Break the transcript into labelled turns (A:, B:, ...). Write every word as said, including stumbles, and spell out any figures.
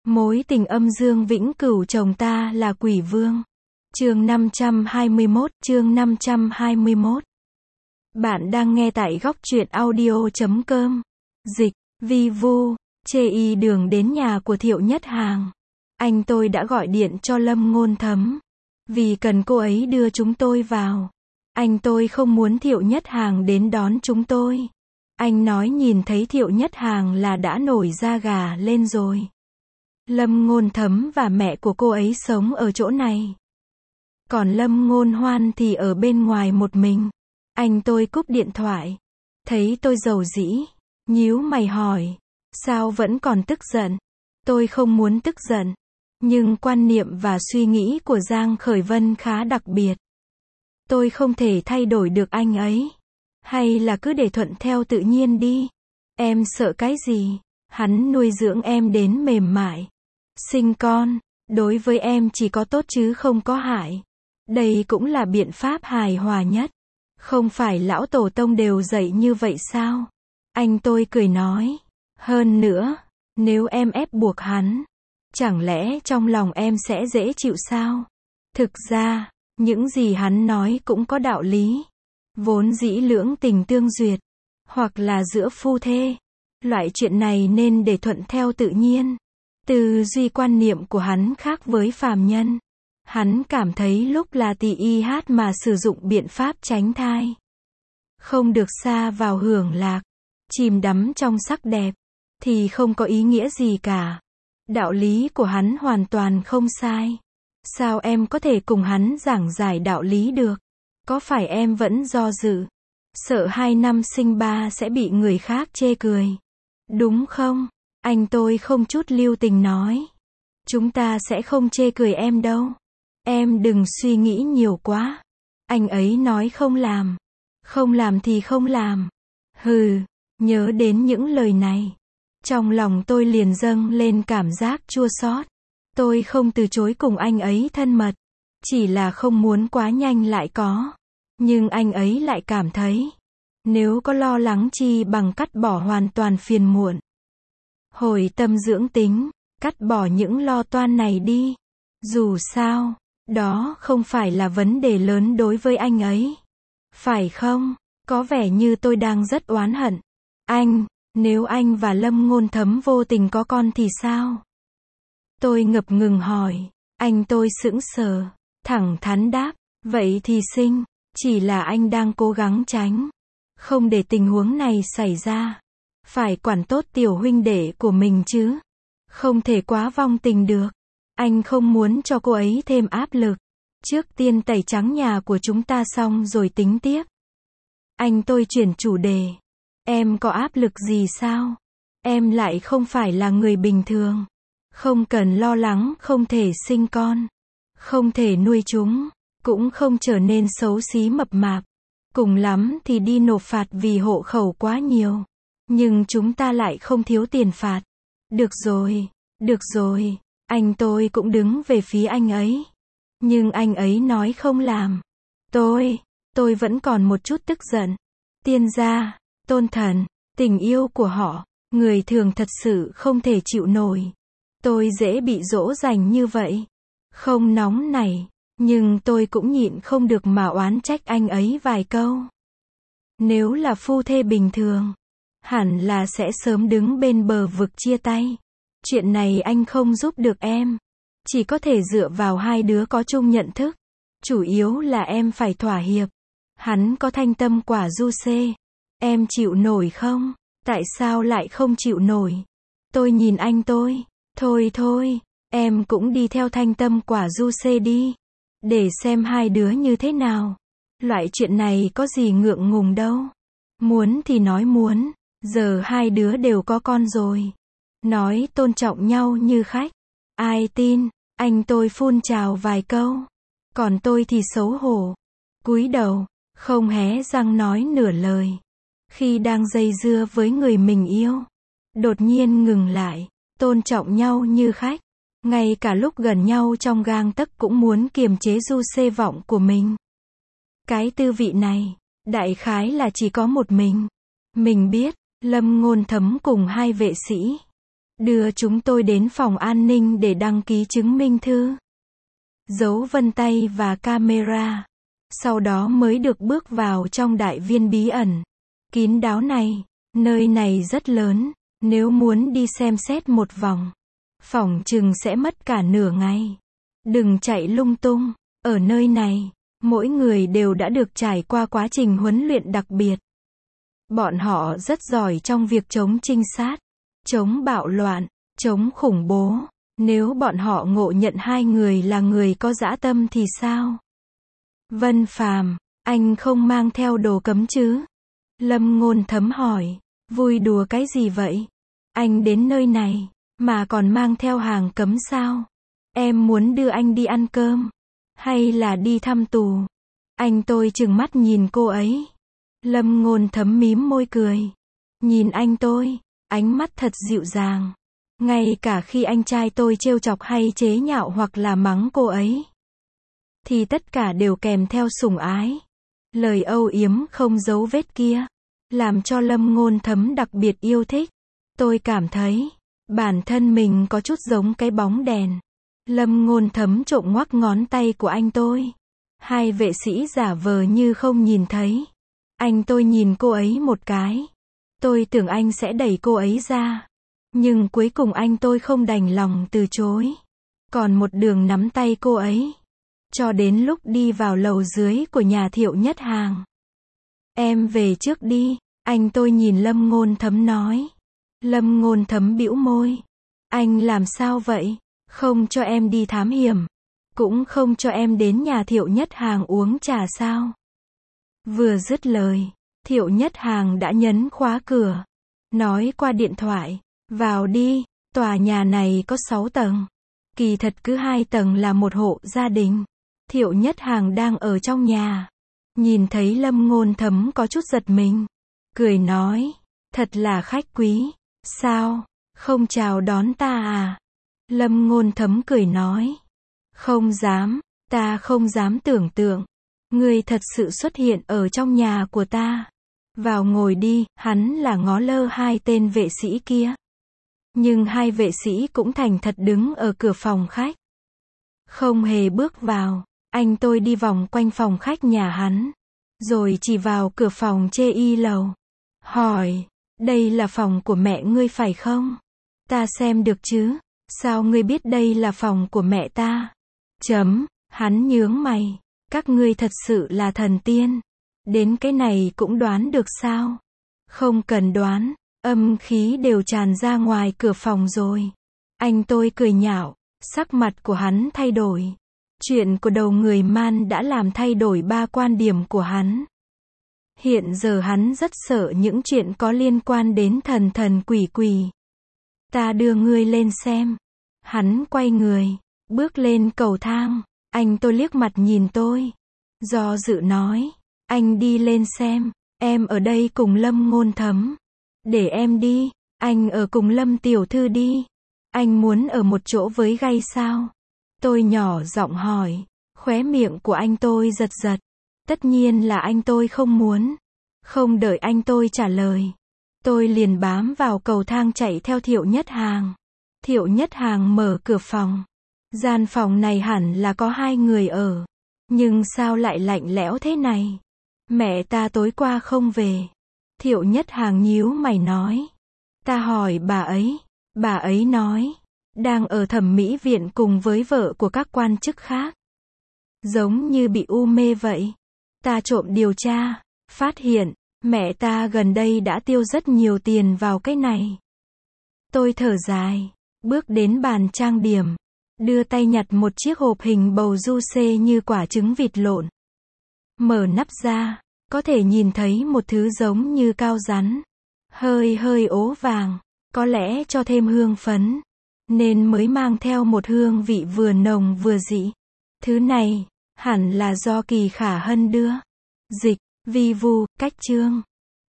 A: Mối tình âm dương vĩnh cửu chồng ta là quỷ vương. Chương năm trăm hai mươi mốt, chương năm trăm hai mươi mốt. Bạn đang nghe tại góc truyện audio chấm com. Dịch, vi vu, chê y đường đến nhà của Thiệu Nhất Hàng. Anh tôi đã gọi điện cho Lâm Ngôn Thấm. Vì cần cô ấy đưa chúng tôi vào. Anh tôi không muốn Thiệu Nhất Hàng đến đón chúng tôi. Anh nói nhìn thấy Thiệu Nhất Hàng là đã nổi da gà lên rồi. Lâm Ngôn Thấm và mẹ của cô ấy sống ở chỗ này. Còn Lâm Ngôn Hoan thì ở bên ngoài một mình. Anh tôi cúp điện thoại. Thấy tôi dầu dĩ. Nhíu mày hỏi. Sao vẫn còn tức giận? Tôi không muốn tức giận. Nhưng quan niệm và suy nghĩ của Giang Khởi Vân khá đặc biệt. Tôi không thể thay đổi được anh ấy. Hay là cứ để thuận theo tự nhiên đi. Em sợ cái gì? Hắn nuôi dưỡng em đến mềm mại. Sinh con, đối với em chỉ có tốt chứ không có hại. Đây cũng là biện pháp hài hòa nhất. Không phải lão tổ tông đều dạy như vậy sao? Anh tôi cười nói. Hơn nữa, nếu em ép buộc hắn, chẳng lẽ trong lòng em sẽ dễ chịu sao? Thực ra, những gì hắn nói cũng có đạo lý. Vốn dĩ lưỡng tình tương duyệt, hoặc là giữa phu thê. Loại chuyện này nên để thuận theo tự nhiên. Tư duy quan niệm của hắn khác với phàm nhân. Hắn cảm thấy lúc là tỳ y hát mà sử dụng biện pháp tránh thai. Không được sa vào hưởng lạc, chìm đắm trong sắc đẹp, thì không có ý nghĩa gì cả. Đạo lý của hắn hoàn toàn không sai. Sao em có thể cùng hắn giảng giải đạo lý được? Có phải em vẫn do dự? Sợ hai năm sinh ba sẽ bị người khác chê cười. Đúng không? Anh tôi không chút lưu tình nói. Chúng ta sẽ không chê cười em đâu. Em đừng suy nghĩ nhiều quá. Anh ấy nói không làm. Không làm thì không làm. Hừ, nhớ đến những lời này. Trong lòng tôi liền dâng lên cảm giác chua xót. Tôi không từ chối cùng anh ấy thân mật. Chỉ là không muốn quá nhanh lại có. Nhưng anh ấy lại cảm thấy. Nếu có lo lắng chi bằng cắt bỏ hoàn toàn phiền muộn. Hồi tâm dưỡng tính, cắt bỏ những lo toan này đi. Dù sao, đó không phải là vấn đề lớn đối với anh ấy. Phải không? Có vẻ như tôi đang rất oán hận. Anh, nếu anh và Lâm Ngôn Thấm vô tình có con thì sao? Tôi ngập ngừng hỏi. Anh tôi sững sờ, thẳng thắn đáp. Vậy thì sinh, chỉ là anh đang cố gắng tránh. Không để tình huống này xảy ra. Phải quản tốt tiểu huynh đệ của mình chứ. Không thể quá vong tình được. Anh không muốn cho cô ấy thêm áp lực. Trước tiên tẩy trắng nhà của chúng ta xong rồi tính tiếp. Anh tôi chuyển chủ đề. Em có áp lực gì sao? Em lại không phải là người bình thường. Không cần lo lắng không thể sinh con. Không thể nuôi chúng. Cũng không trở nên xấu xí mập mạp. Cùng lắm thì đi nộp phạt vì hộ khẩu quá nhiều. Nhưng chúng ta lại không thiếu tiền phạt. Được rồi, được rồi, anh tôi cũng đứng về phía anh ấy. Nhưng anh ấy nói không làm. Tôi, tôi vẫn còn một chút tức giận. Tiên gia, tôn thần, tình yêu của họ, người thường thật sự không thể chịu nổi. Tôi dễ bị dỗ dành như vậy. Không nóng này, nhưng tôi cũng nhịn không được mà oán trách anh ấy vài câu. Nếu là phu thê bình thường, hẳn là sẽ sớm đứng bên bờ vực chia tay. Chuyện này anh không giúp được em. Chỉ có thể dựa vào hai đứa có chung nhận thức. Chủ yếu là em phải thỏa hiệp. Hắn có thanh tâm quả du xê. Em chịu nổi không? Tại sao lại không chịu nổi? Tôi nhìn anh tôi. Thôi thôi, em cũng đi theo thanh tâm quả du xê đi. Để xem hai đứa như thế nào. Loại chuyện này có gì ngượng ngùng đâu. Muốn thì nói muốn. Giờ hai đứa đều có con rồi. Nói tôn trọng nhau như khách. Ai tin, anh tôi phun trào vài câu. Còn tôi thì xấu hổ. Cúi đầu, không hé răng nói nửa lời. Khi đang dây dưa với người mình yêu. Đột nhiên ngừng lại, tôn trọng nhau như khách. Ngay cả lúc gần nhau trong gang tấc cũng muốn kiềm chế du xê vọng của mình. Cái tư vị này, đại khái là chỉ có một mình. Mình biết. Lâm Ngôn Thấm cùng hai vệ sĩ đưa chúng tôi đến phòng an ninh để đăng ký chứng minh thư, dấu vân tay và camera. Sau đó mới được bước vào trong đại viên bí ẩn, kín đáo này. Nơi này rất lớn, nếu muốn đi xem xét một vòng, phỏng chừng sẽ mất cả nửa ngày. Đừng chạy lung tung, ở nơi này, mỗi người đều đã được trải qua quá trình huấn luyện đặc biệt. Bọn họ rất giỏi trong việc chống trinh sát, chống bạo loạn, chống khủng bố. Nếu bọn họ ngộ nhận hai người là người có dã tâm thì sao? Vân Phàm, anh không mang theo đồ cấm chứ? Lâm Ngôn Thấm hỏi. Vui đùa cái gì vậy? Anh đến nơi này, mà còn mang theo hàng cấm sao? Em muốn đưa anh đi ăn cơm, hay là đi thăm tù? Anh tôi trừng mắt nhìn cô ấy. Lâm Ngôn Thấm mím môi cười. Nhìn anh tôi, ánh mắt thật dịu dàng. Ngay cả khi anh trai tôi trêu chọc hay chế nhạo hoặc là mắng cô ấy, thì tất cả đều kèm theo sủng ái. Lời âu yếm không giấu vết kia, làm cho Lâm Ngôn Thấm đặc biệt yêu thích. Tôi cảm thấy, bản thân mình có chút giống cái bóng đèn. Lâm Ngôn Thấm trộm ngoắc ngón tay của anh tôi. Hai vệ sĩ giả vờ như không nhìn thấy. Anh tôi nhìn cô ấy một cái. Tôi tưởng anh sẽ đẩy cô ấy ra. Nhưng cuối cùng anh tôi không đành lòng từ chối. Còn một đường nắm tay cô ấy. Cho đến lúc đi vào lầu dưới của nhà Thiệu Nhất Hàng. Em về trước đi, anh tôi nhìn Lâm Ngôn Thấm nói. Lâm Ngôn Thấm bĩu môi. Anh làm sao vậy? Không cho em đi thám hiểm. Cũng không cho em đến nhà Thiệu Nhất Hàng uống trà sao? Vừa dứt lời, Thiệu Nhất Hàng đã nhấn khóa cửa. Nói qua điện thoại. Vào đi, tòa nhà này có sáu tầng. Kỳ thật cứ hai tầng là một hộ gia đình. Thiệu Nhất Hàng đang ở trong nhà. Nhìn thấy Lâm Ngôn Thấm có chút giật mình. Cười nói. Thật là khách quý. Sao? Không chào đón ta à? Lâm Ngôn Thấm cười nói. Không dám. Ta không dám tưởng tượng. Ngươi thật sự xuất hiện ở trong nhà của ta. Vào ngồi đi. Hắn là ngó lơ hai tên vệ sĩ kia. Nhưng hai vệ sĩ cũng thành thật đứng ở cửa phòng khách. Không hề bước vào. Anh tôi đi vòng quanh phòng khách nhà hắn. Rồi chỉ vào cửa phòng chê y lầu. Hỏi. Đây là phòng của mẹ ngươi phải không? Ta xem được chứ. Sao ngươi biết đây là phòng của mẹ ta? Chấm. Hắn nhướng mày. Các ngươi thật sự là thần tiên. Đến cái này cũng đoán được sao? Không cần đoán. Âm khí đều tràn ra ngoài cửa phòng rồi. Anh tôi cười nhạo. Sắc mặt của hắn thay đổi. Chuyện của đầu người man đã làm thay đổi ba quan điểm của hắn. Hiện giờ hắn rất sợ những chuyện có liên quan đến thần thần quỷ quỷ. Ta đưa ngươi lên xem. Hắn quay người, bước lên cầu thang. Anh tôi liếc mặt nhìn tôi. Do dự nói. Anh đi lên xem. Em ở đây cùng Lâm Ngôn Thấm. Để em đi. Anh ở cùng Lâm tiểu thư đi. Anh muốn ở một chỗ với gay sao? Tôi nhỏ giọng hỏi. Khóe miệng của anh tôi giật giật. Tất nhiên là anh tôi không muốn. Không đợi anh tôi trả lời. Tôi liền bám vào cầu thang chạy theo Thiệu Nhất Hàng. Thiệu Nhất Hàng mở cửa phòng. Gian phòng này hẳn là có hai người ở. Nhưng sao lại lạnh lẽo thế này? Mẹ ta tối qua không về. Thiệu Nhất Hàng nhíu mày nói. Ta hỏi bà ấy. Bà ấy nói. Đang ở thẩm mỹ viện cùng với vợ của các quan chức khác. Giống như bị u mê vậy. Ta trộm điều tra. Phát hiện. Mẹ ta gần đây đã tiêu rất nhiều tiền vào cái này. Tôi thở dài. Bước đến bàn trang điểm. Đưa tay nhặt một chiếc hộp hình bầu du xê như quả trứng vịt lộn. Mở nắp ra. Có thể nhìn thấy một thứ giống như cao rắn. Hơi hơi ố vàng. Có lẽ cho thêm hương phấn. Nên mới mang theo một hương vị vừa nồng vừa dị. Thứ này, hẳn là do Kỳ Khả Hân đưa. Dịch, vi vu, cách chương.